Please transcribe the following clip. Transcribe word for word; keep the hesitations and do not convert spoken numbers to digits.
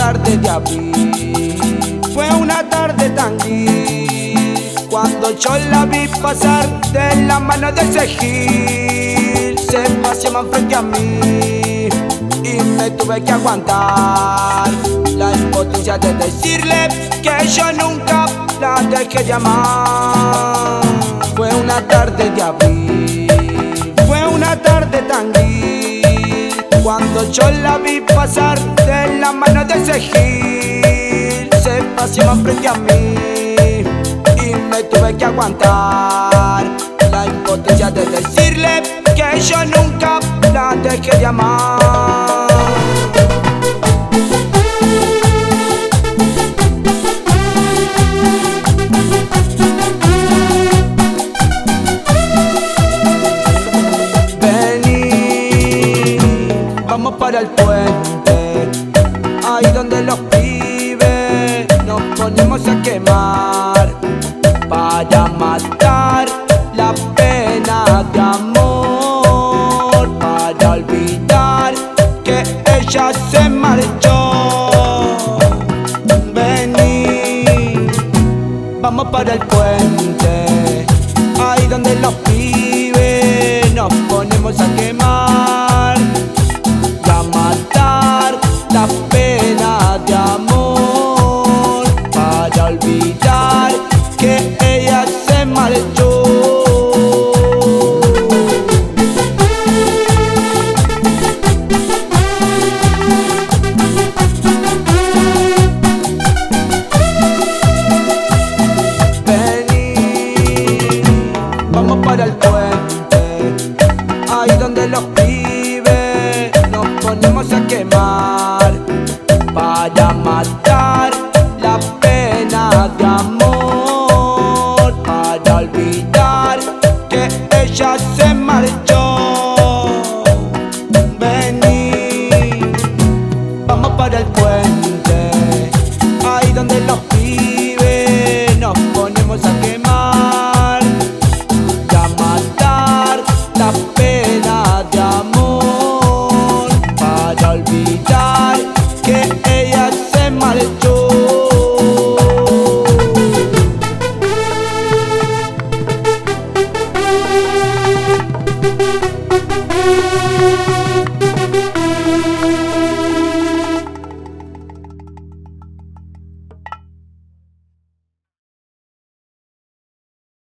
tarde de abril, fue una tarde tan gris, cuando yo la vi pasar de la mano de ese gil. Se paseaban frente a mí y me tuve que aguantar la impotencia de decirle que yo nunca la dejé de amar. Fue una tarde de abril, fue una tarde tan gris, cuando yo la vi pasar de la mano de ese gil. Se paseaba frente a mí y me tuve que aguantar la impotencia de decirle que yo nunca la dejé de amar. Vamos para el puente, ahí donde los pibes nos ponemos a quemar, para matar la pena de amor, para olvidar que ella se marchó. Vení, vamos para el puente, ahí donde los pibes nos ponemos a quemar, la pena de amor, para olvidar que ella se marchó. Vení, vamos para el puente, ahí donde los pibes nos ponemos a quemar, para matar la pena de amor, para olvidar que ella se marchó. Vení, vamos para el puente, ahí donde los pibes nos ponemos a quemar, para matar la pena de amor, para olvidar que ella se marchó.